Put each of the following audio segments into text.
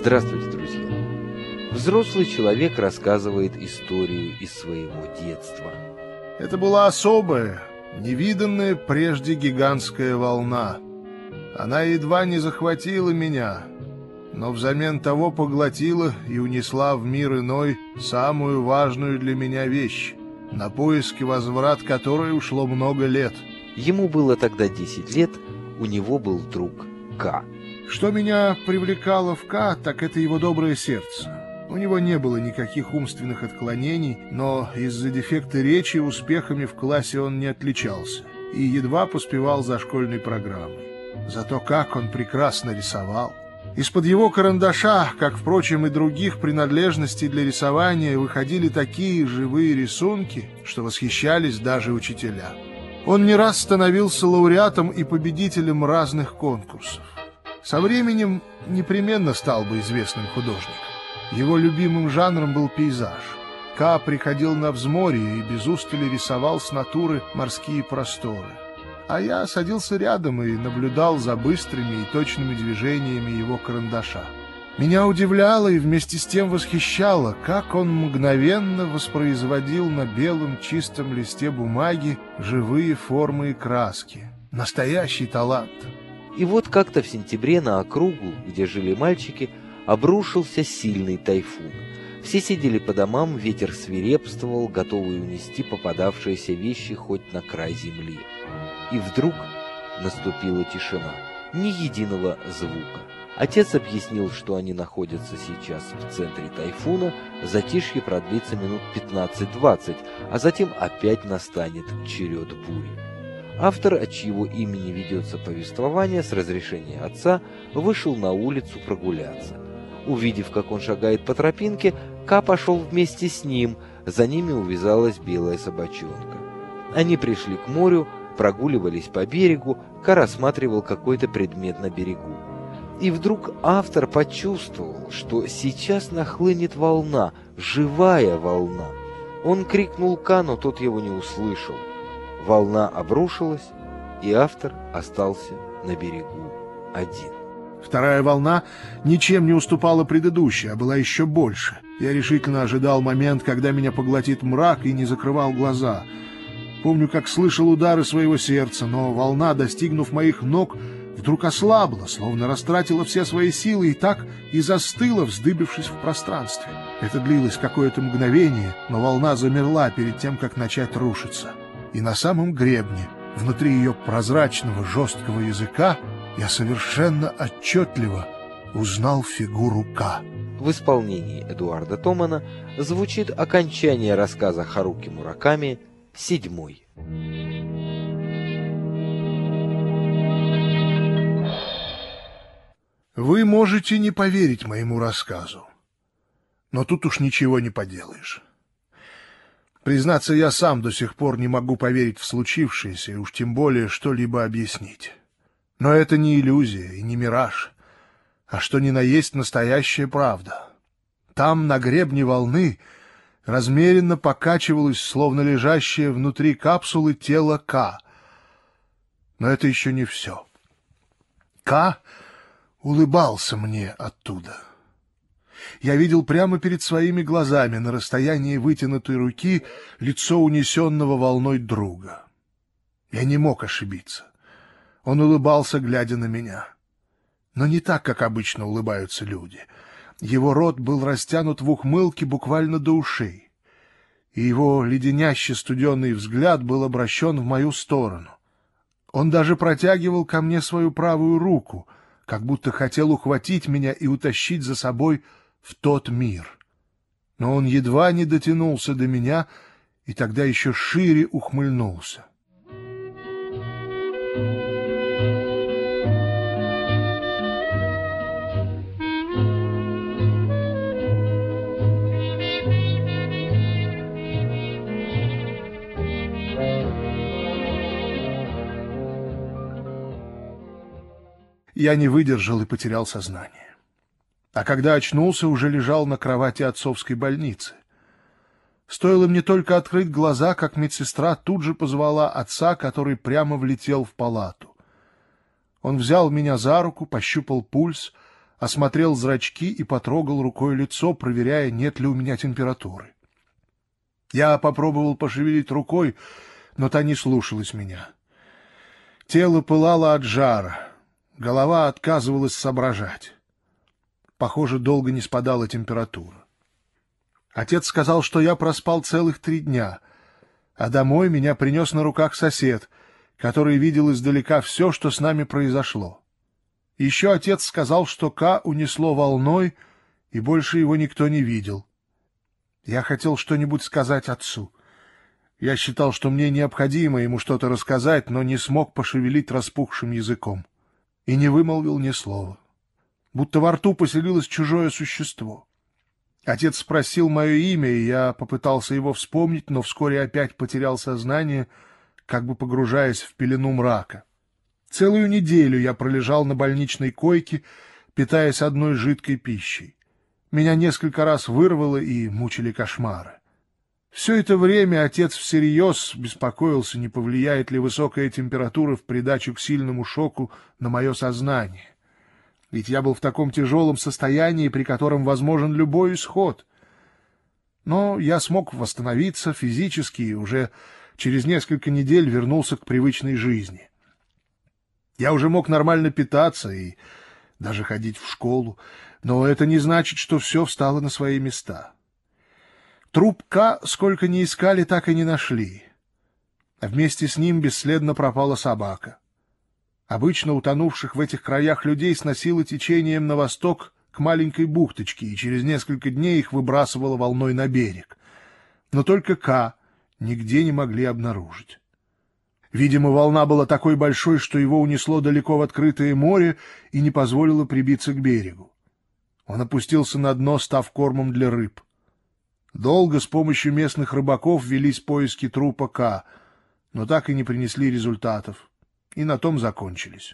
Здравствуйте, друзья! Взрослый человек рассказывает историю из своего детства. Это была особая, невиданная прежде гигантская волна. Она едва не захватила меня, но взамен того поглотила и унесла в мир иной самую важную для меня вещь, на поиски возврат которой ушло много лет. Ему было тогда 10 лет, у него был друг К. Что меня привлекало в К, так это его доброе сердце. У него не было никаких умственных отклонений, но из-за дефекта речи успехами в классе он не отличался и едва поспевал за школьной программой. Зато как он прекрасно рисовал! Из-под его карандаша, как, впрочем, и других принадлежностей для рисования, выходили такие живые рисунки, что восхищались даже учителя. Он не раз становился лауреатом и победителем разных конкурсов. Со временем непременно стал бы известным художником. Его любимым жанром был пейзаж. К приходил на взморье и без устали рисовал с натуры морские просторы. А я садился рядом и наблюдал за быстрыми и точными движениями его карандаша. Меня удивляло и вместе с тем восхищало, как он мгновенно воспроизводил на белом чистом листе бумаги живые формы и краски. Настоящий талант. И вот как-то в сентябре на округу, где жили мальчики, обрушился сильный тайфун. Все сидели по домам, ветер свирепствовал, готовый унести попадавшиеся вещи хоть на край земли. И вдруг наступила тишина, ни единого звука. Отец объяснил, что они находятся сейчас в центре тайфуна, затишье продлится минут 15-20, а затем опять настанет черед бури. Автор, от чьего имени ведется повествование, с разрешения отца, вышел на улицу прогуляться. Увидев, как он шагает по тропинке, К пошел вместе с ним, за ними увязалась белая собачонка. Они пришли к морю, прогуливались по берегу, К рассматривал какой-то предмет на берегу. И вдруг автор почувствовал, что сейчас нахлынет волна, живая волна. Он крикнул К, но тот его не услышал. Волна обрушилась, и автор остался на берегу один. Вторая волна ничем не уступала предыдущей, а была еще больше. Я решительно ожидал момент, когда меня поглотит мрак, и не закрывал глаза. Помню, как слышал удары своего сердца, но волна, достигнув моих ног, вдруг ослабла, словно растратила все свои силы и так и застыла, вздыбившись в пространстве. Это длилось какое-то мгновение, но волна замерла перед тем, как начать рушиться. И на самом гребне, внутри ее прозрачного жесткого языка, я совершенно отчетливо узнал фигуру К. В исполнении Эдуарда Томана звучит окончание рассказа Харуки Мураками «Седьмой». Вы можете не поверить моему рассказу, но тут уж ничего не поделаешь. Признаться, я сам до сих пор не могу поверить в случившееся, и уж тем более что-либо объяснить. Но это не иллюзия и не мираж, а что ни на есть настоящая правда. Там, на гребне волны, размеренно покачивалось, словно лежащее внутри капсулы, тело К. Но это еще не все. К улыбался мне оттуда. Я видел прямо перед своими глазами, на расстоянии вытянутой руки, лицо унесенного волной друга. Я не мог ошибиться. Он улыбался, глядя на меня. Но не так, как обычно улыбаются люди. Его рот был растянут в ухмылке буквально до ушей, и его леденяще студеный взгляд был обращен в мою сторону. Он даже протягивал ко мне свою правую руку, как будто хотел ухватить меня и утащить за собой в тот мир. Но он едва не дотянулся до меня, и тогда еще шире ухмыльнулся. Я не выдержал и потерял сознание. А когда очнулся, уже лежал на кровати отцовской больницы. Стоило мне только открыть глаза, как медсестра тут же позвала отца, который прямо влетел в палату. Он взял меня за руку, пощупал пульс, осмотрел зрачки и потрогал рукой лицо, проверяя, нет ли у меня температуры. Я попробовал пошевелить рукой, но та не слушалась меня. Тело пылало от жара, голова отказывалась соображать. Похоже, долго не спадала температура. Отец сказал, что я проспал целых 3 дня, а домой меня принес на руках сосед, который видел издалека все, что с нами произошло. Еще отец сказал, что Ка унесло волной, и больше его никто не видел. Я хотел что-нибудь сказать отцу. Я считал, что мне необходимо ему что-то рассказать, но не смог пошевелить распухшим языком. И не вымолвил ни слова. Будто во рту поселилось чужое существо. Отец спросил мое имя, и я попытался его вспомнить, но вскоре опять потерял сознание, как бы погружаясь в пелену мрака. Целую неделю я пролежал на больничной койке, питаясь одной жидкой пищей. Меня несколько раз вырвало и мучили кошмары. Все это время отец всерьез беспокоился, не повлияет ли высокая температура в придачу к сильному шоку на мое сознание. Ведь я был в таком тяжелом состоянии, при котором возможен любой исход. Но я смог восстановиться физически и уже через несколько недель вернулся к привычной жизни. Я уже мог нормально питаться и даже ходить в школу, но это не значит, что все встало на свои места. Труп Ка, сколько ни искали, так и не нашли. А вместе с ним бесследно пропала собака. Обычно утонувших в этих краях людей сносило течением на восток к маленькой бухточке, и через несколько дней их выбрасывало волной на берег. Но только Ка нигде не могли обнаружить. Видимо, волна была такой большой, что его унесло далеко в открытое море и не позволило прибиться к берегу. Он опустился на дно, став кормом для рыб. Долго с помощью местных рыбаков велись поиски трупа Ка, но так и не принесли результатов, и на том закончились.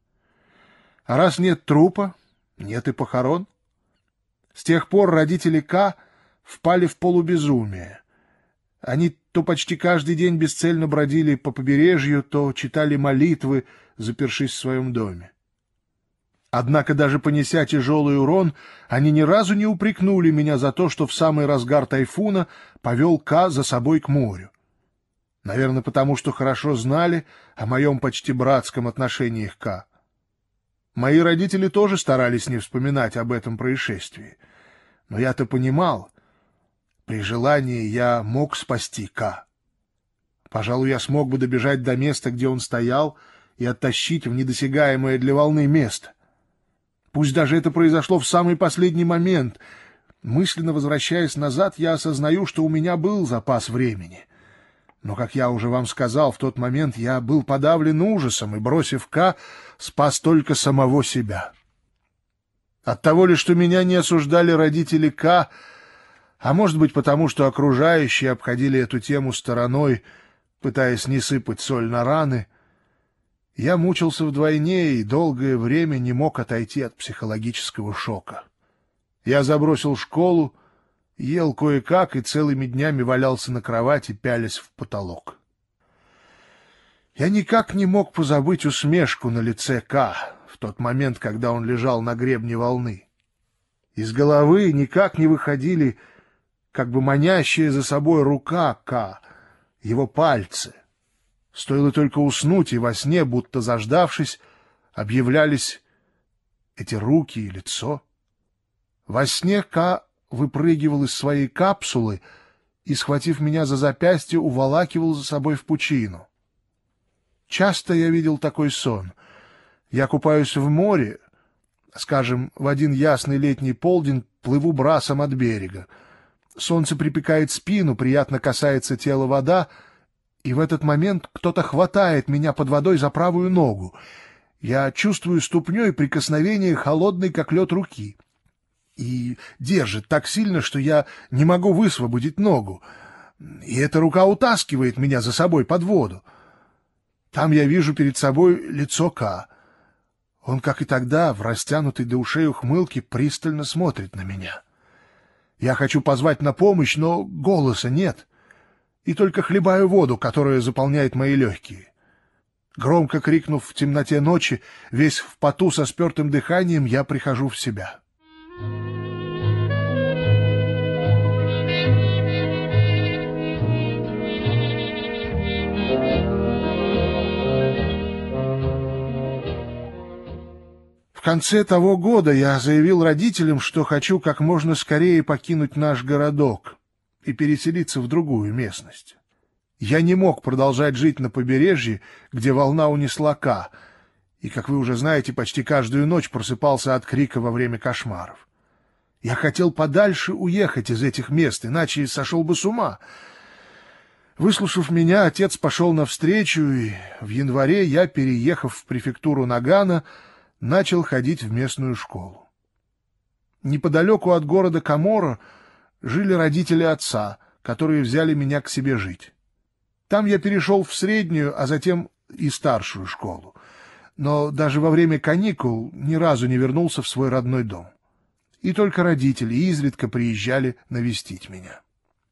А раз нет трупа, нет и похорон. С тех пор родители Ка впали в полубезумие. Они то почти каждый день бесцельно бродили по побережью, то читали молитвы, запершись в своем доме. Однако, даже понеся тяжелый урон, они ни разу не упрекнули меня за то, что в самый разгар тайфуна повел Ка за собой к морю. Наверное, потому что хорошо знали о моем почти братском отношении к Ка. Мои родители тоже старались не вспоминать об этом происшествии. Но я-то понимал, при желании я мог спасти Ка. Пожалуй, я смог бы добежать до места, где он стоял, и оттащить в недосягаемое для волны место. Пусть даже это произошло в самый последний момент. Мысленно возвращаясь назад, я осознаю, что у меня был запас времени. Но, как я уже вам сказал, в тот момент я был подавлен ужасом и, бросив Ка, спас только самого себя. Оттого ли, что меня не осуждали родители Ка, а может быть потому, что окружающие обходили эту тему стороной, пытаясь не сыпать соль на раны, я мучился вдвойне и долгое время не мог отойти от психологического шока. Я забросил школу, ел кое-как и целыми днями валялся на кровати, пялясь в потолок. Я никак не мог позабыть усмешку на лице Ка в тот момент, когда он лежал на гребне волны. Из головы никак не выходили как бы манящая за собой рука Ка, его пальцы. Стоило только уснуть, и во сне, будто заждавшись, объявлялись эти руки и лицо. Во сне Ка выпрыгивал из своей капсулы и, схватив меня за запястье, уволакивал за собой в пучину. Часто я видел такой сон. Я купаюсь в море, скажем, в один ясный летний полдень плыву брасом от берега. Солнце припекает спину, приятно касается тела вода, и в этот момент кто-то хватает меня под водой за правую ногу. Я чувствую ступней прикосновение холодной, как лед, руки. И держит так сильно, что я не могу высвободить ногу. И эта рука утаскивает меня за собой под воду. Там я вижу перед собой лицо Ка. Он, как и тогда, в растянутой до ушей ухмылке, пристально смотрит на меня. Я хочу позвать на помощь, но голоса нет. И только хлебаю воду, которая заполняет мои легкие. Громко крикнув в темноте ночи, весь в поту со спертым дыханием, я прихожу в себя. В конце того года я заявил родителям, что хочу как можно скорее покинуть наш городок и переселиться в другую местность. Я не мог продолжать жить на побережье, где волна унесла Ка, и, как вы уже знаете, почти каждую ночь просыпался от крика во время кошмаров. Я хотел подальше уехать из этих мест, иначе сошел бы с ума. Выслушав меня, отец пошел навстречу, и в январе я, переехав в префектуру Нагано, начал ходить в местную школу. Неподалеку от города Каморо жили родители отца, которые взяли меня к себе жить. Там я перешел в среднюю, а затем и старшую школу. Но даже во время каникул ни разу не вернулся в свой родной дом. И только родители изредка приезжали навестить меня.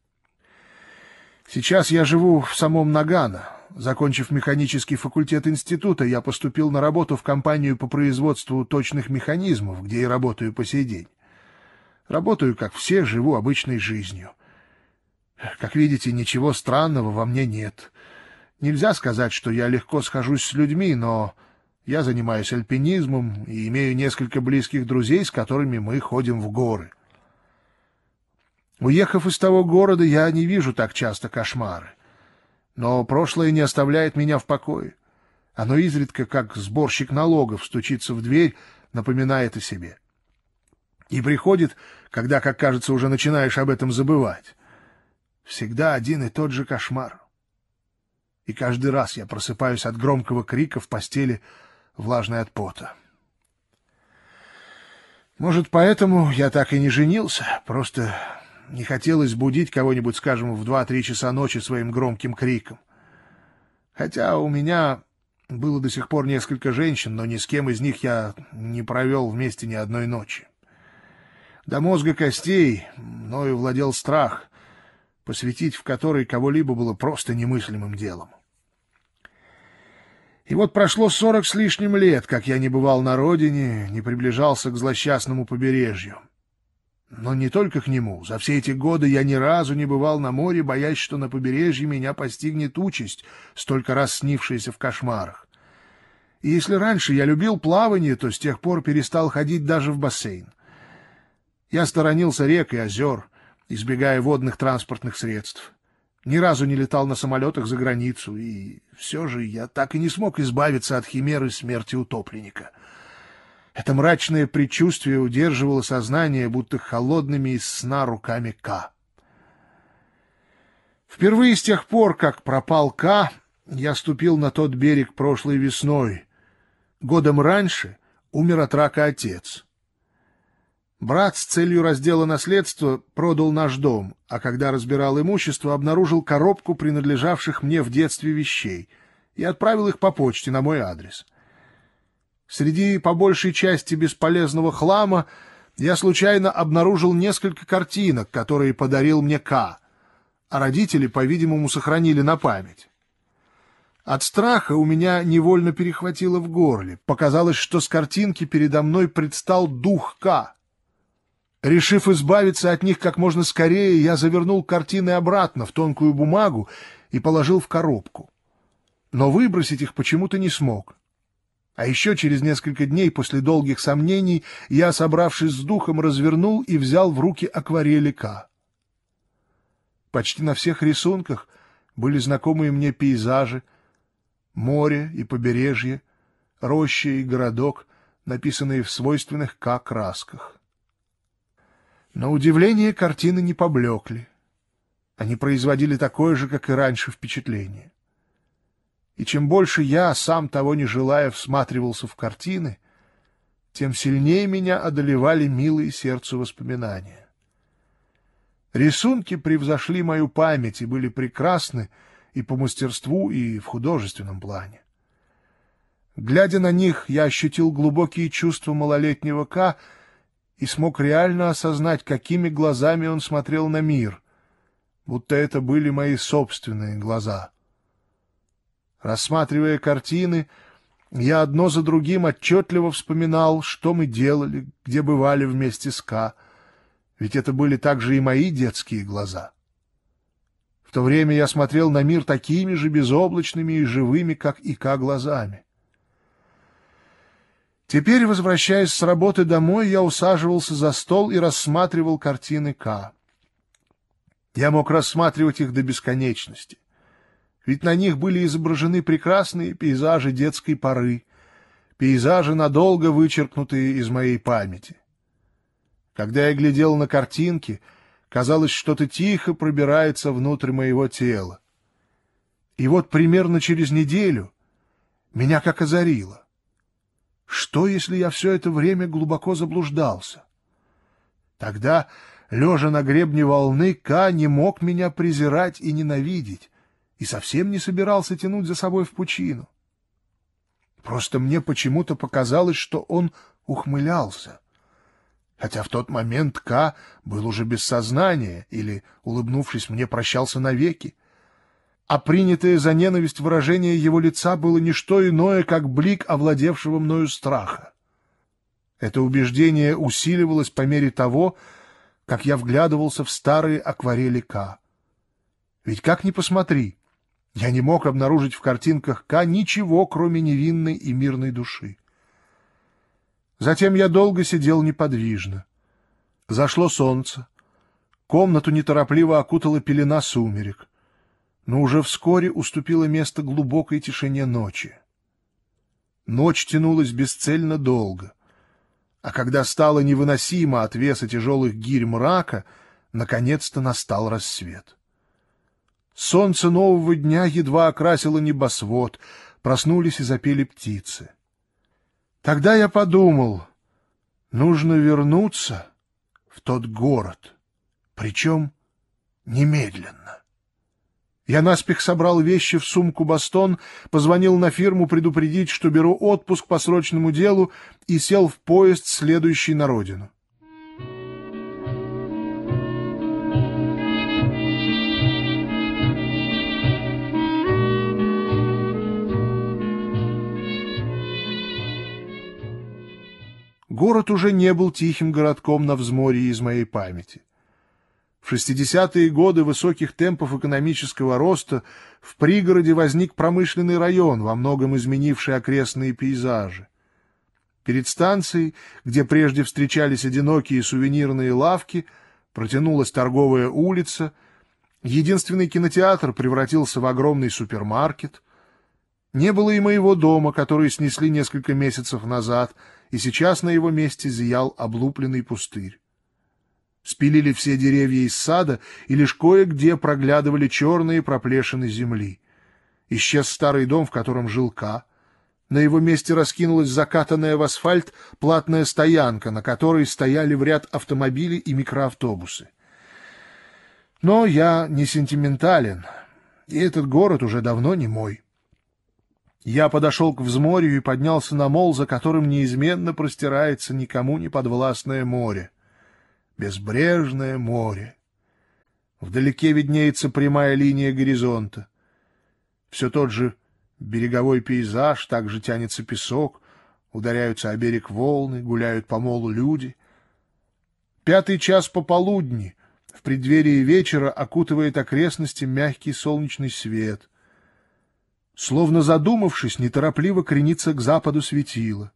Сейчас я живу в самом Нагано. Закончив механический факультет института, я поступил на работу в компанию по производству точных механизмов, где и работаю по сей день. Работаю, как все, живу обычной жизнью. Как видите, ничего странного во мне нет. Нельзя сказать, что я легко схожусь с людьми, но я занимаюсь альпинизмом и имею несколько близких друзей, с которыми мы ходим в горы. Уехав из того города, я не вижу так часто кошмары. Но прошлое не оставляет меня в покое. Оно изредка, как сборщик налогов, стучится в дверь, напоминает о себе. И приходит, когда, как кажется, уже начинаешь об этом забывать. Всегда один и тот же кошмар. И каждый раз я просыпаюсь от громкого крика в постели, влажной от пота. Может, поэтому я так и не женился, просто не хотелось будить кого-нибудь, скажем, в 2-3 часа ночи своим громким криком. Хотя у меня было до сих пор несколько женщин, но ни с кем из них я не провел вместе ни одной ночи. До мозга костей мною владел страх, посвятить в который кого-либо было просто немыслимым делом. И вот прошло 40 с лишним лет, как я не бывал на родине, не приближался к злосчастному побережью. Но не только к нему. За все эти годы я ни разу не бывал на море, боясь, что на побережье меня постигнет участь, столько раз снившаяся в кошмарах. И если раньше я любил плавание, то с тех пор перестал ходить даже в бассейн. Я сторонился рек и озер, избегая водных транспортных средств. Ни разу не летал на самолетах за границу, и все же я так и не смог избавиться от химеры смерти утопленника. Это мрачное предчувствие удерживало сознание, будто холодными из сна руками Ка. Впервые с тех пор, как пропал Ка, я ступил на тот берег прошлой весной. Годом раньше умер от рака отец. Брат с целью раздела наследства продал наш дом, а когда разбирал имущество, обнаружил коробку принадлежавших мне в детстве вещей и отправил их по почте на мой адрес. Среди по большей части бесполезного хлама я случайно обнаружил несколько картинок, которые подарил мне Ка, а родители, по-видимому, сохранили на память. От страха у меня невольно перехватило в горле. Показалось, что с картинки передо мной предстал дух Ка. Решив избавиться от них как можно скорее, я завернул картины обратно в тонкую бумагу и положил в коробку. Но выбросить их почему-то не смог. А еще через несколько дней после долгих сомнений я, собравшись с духом, развернул и взял в руки акварели Ка. Почти на всех рисунках были знакомые мне пейзажи, море и побережье, роща и городок, написанные в свойственных Ка красках. На удивление картины не поблекли. Они производили такое же, как и раньше, впечатление. И чем больше я, сам того не желая, всматривался в картины, тем сильнее меня одолевали милые сердцу воспоминания. Рисунки превзошли мою память и были прекрасны и по мастерству, и в художественном плане. Глядя на них, я ощутил глубокие чувства малолетнего Ка и смог реально осознать, какими глазами он смотрел на мир, будто это были мои собственные глаза. Рассматривая картины, я одно за другим отчетливо вспоминал, что мы делали, где бывали вместе с Ка, ведь это были также и мои детские глаза. В то время я смотрел на мир такими же безоблачными и живыми, как и Ка, глазами. Теперь, возвращаясь с работы домой, я усаживался за стол и рассматривал картины Ка. Я мог рассматривать их до бесконечности, ведь на них были изображены прекрасные пейзажи детской поры, пейзажи, надолго вычеркнутые из моей памяти. Когда я глядел на картинки, казалось, что-то тихо пробирается внутрь моего тела. И вот примерно через неделю меня как озарило. Что, если я все это время глубоко заблуждался? Тогда, лежа на гребне волны, Ка не мог меня презирать и ненавидеть, и совсем не собирался тянуть за собой в пучину. Просто мне почему-то показалось, что он ухмылялся, хотя в тот момент Ка был уже без сознания или, улыбнувшись мне, прощался навеки, а принятое за ненависть выражение его лица было не что иное, как блик овладевшего мною страха. Это убеждение усиливалось по мере того, как я вглядывался в старые акварели Ка. Ведь как ни посмотри, я не мог обнаружить в картинках Ка ничего, кроме невинной и мирной души. Затем я долго сидел неподвижно. Зашло солнце. Комнату неторопливо окутала пелена сумерек, но уже вскоре уступило место глубокой тишине ночи. Ночь тянулась бесцельно долго, а когда стало невыносимо от веса тяжелых гирь мрака, наконец-то настал рассвет. Солнце нового дня едва окрасило небосвод, проснулись и запели птицы. Тогда я подумал, нужно вернуться в тот город, причем немедленно. Я наспех собрал вещи в сумку-бастон, позвонил на фирму предупредить, что беру отпуск по срочному делу, и сел в поезд, следующий на родину. Город уже не был тихим городком на взморье из моей памяти. В 60-е годы высоких темпов экономического роста в пригороде возник промышленный район, во многом изменивший окрестные пейзажи. Перед станцией, где прежде встречались одинокие сувенирные лавки, протянулась торговая улица, единственный кинотеатр превратился в огромный супермаркет. Не было и моего дома, который снесли несколько месяцев назад, и сейчас на его месте зиял облупленный пустырь. Спилили все деревья из сада, и лишь кое-где проглядывали черные проплешины земли. Исчез старый дом, в котором жил Ка. На его месте раскинулась закатанная в асфальт платная стоянка, на которой стояли в ряд автомобили и микроавтобусы. Но я не сентиментален, и этот город уже давно не мой. Я подошел к взморью и поднялся на мол, за которым неизменно простирается никому не подвластное море. Безбрежное море. Вдалеке виднеется прямая линия горизонта. Все тот же береговой пейзаж, также тянется песок, ударяются о берег волны, гуляют по молу люди. 5-й час пополудни, в преддверии вечера, окутывает окрестности мягкий солнечный свет. Словно задумавшись, неторопливо кренится к западу светило.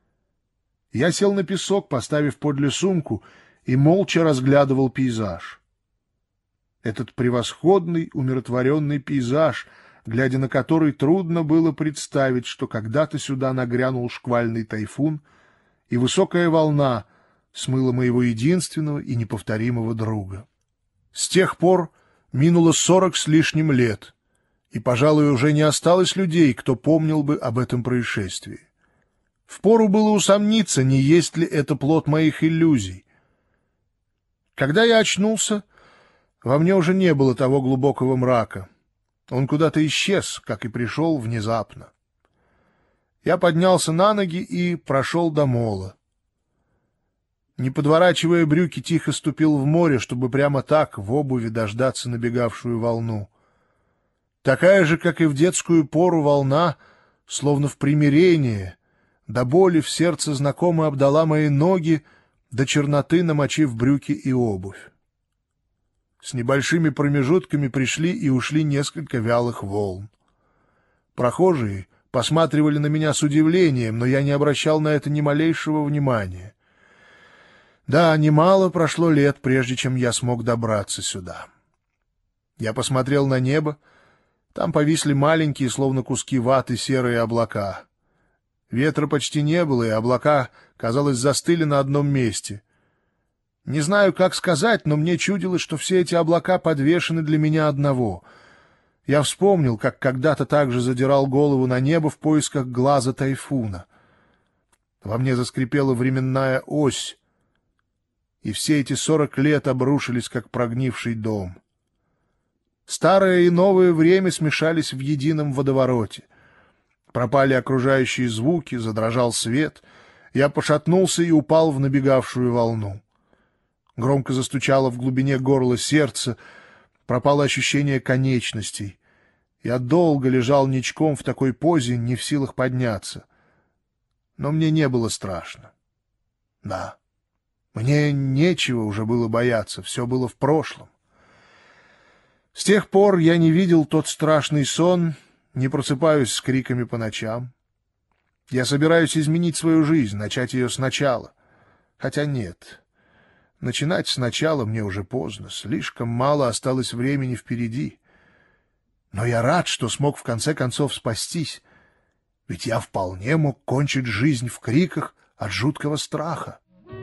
Я сел на песок, поставив подле сумку, и молча разглядывал пейзаж. Этот превосходный, умиротворенный пейзаж, глядя на который трудно было представить, что когда-то сюда нагрянул шквальный тайфун, и высокая волна смыла моего единственного и неповторимого друга. С тех пор минуло 40 с лишним лет, и, пожалуй, уже не осталось людей, кто помнил бы об этом происшествии. Впору было усомниться, не есть ли это плод моих иллюзий. Когда я очнулся, во мне уже не было того глубокого мрака. Он куда-то исчез, как и пришел внезапно. Я поднялся на ноги и прошел до мола. Не подворачивая брюки, тихо ступил в море, чтобы прямо так, в обуви, дождаться набегавшую волну. Такая же, как и в детскую пору, волна, словно в примирение, до боли в сердце знакомо обдала мои ноги, до черноты намочив брюки и обувь. С небольшими промежутками пришли и ушли несколько вялых волн. Прохожие посматривали на меня с удивлением, но я не обращал на это ни малейшего внимания. Да, немало прошло лет, прежде чем я смог добраться сюда. Я посмотрел на небо. Там повисли маленькие, словно куски ваты, серые облака. Ветра почти не было, и облака, казалось, застыли на одном месте. Не знаю, как сказать, но мне чудилось, что все эти облака подвешены для меня одного. Я вспомнил, как когда-то также задирал голову на небо в поисках глаза тайфуна. Во мне заскрипела временная ось, и все эти 40 лет обрушились, как прогнивший дом. Старое и новое время смешались в едином водовороте. Пропали окружающие звуки, задрожал свет. Я пошатнулся и упал в набегавшую волну. Громко застучало в глубине горла сердце, пропало ощущение конечностей. Я долго лежал ничком в такой позе, не в силах подняться. Но мне не было страшно. Да, мне нечего уже было бояться, все было в прошлом. С тех пор я не видел тот страшный сон, не просыпаюсь с криками по ночам. Я собираюсь изменить свою жизнь, начать ее сначала. Хотя нет, начинать сначала мне уже поздно, слишком мало осталось времени впереди. Но я рад, что смог в конце концов спастись, ведь я вполне мог кончить жизнь в криках от жуткого страха.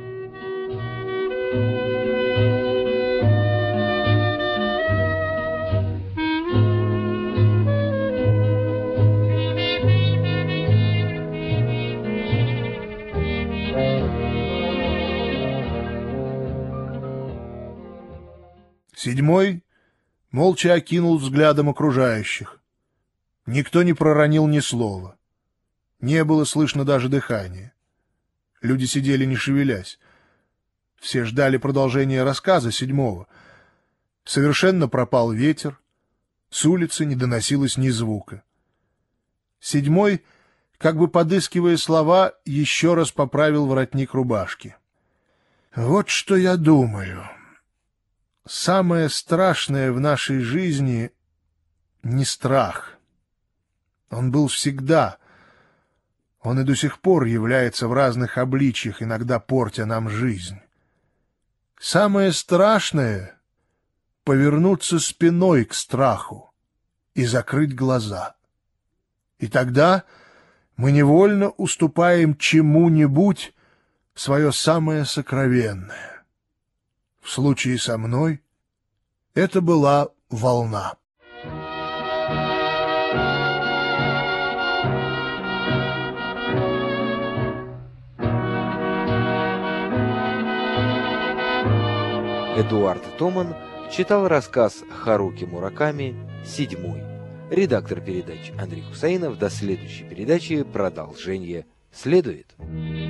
Седьмой молча окинул взглядом окружающих. Никто не проронил ни слова. Не было слышно даже дыхания. Люди сидели, не шевелясь. Все ждали продолжения рассказа седьмого. Совершенно пропал ветер. С улицы не доносилось ни звука. Седьмой, как бы подыскивая слова, еще раз поправил воротник рубашки. «Вот что я думаю. Самое страшное в нашей жизни — не страх. Он был всегда. Он и до сих пор является в разных обличьях, иногда портя нам жизнь. Самое страшное — повернуться спиной к страху и закрыть глаза. И тогда мы невольно уступаем чему-нибудь свое самое сокровенное. В случае со мной это была волна. Эдуард Томан читал рассказ Харуки Мураками «Седьмой». Редактор передач Андрей Хусаинов. До следующей передачи продолжение следует.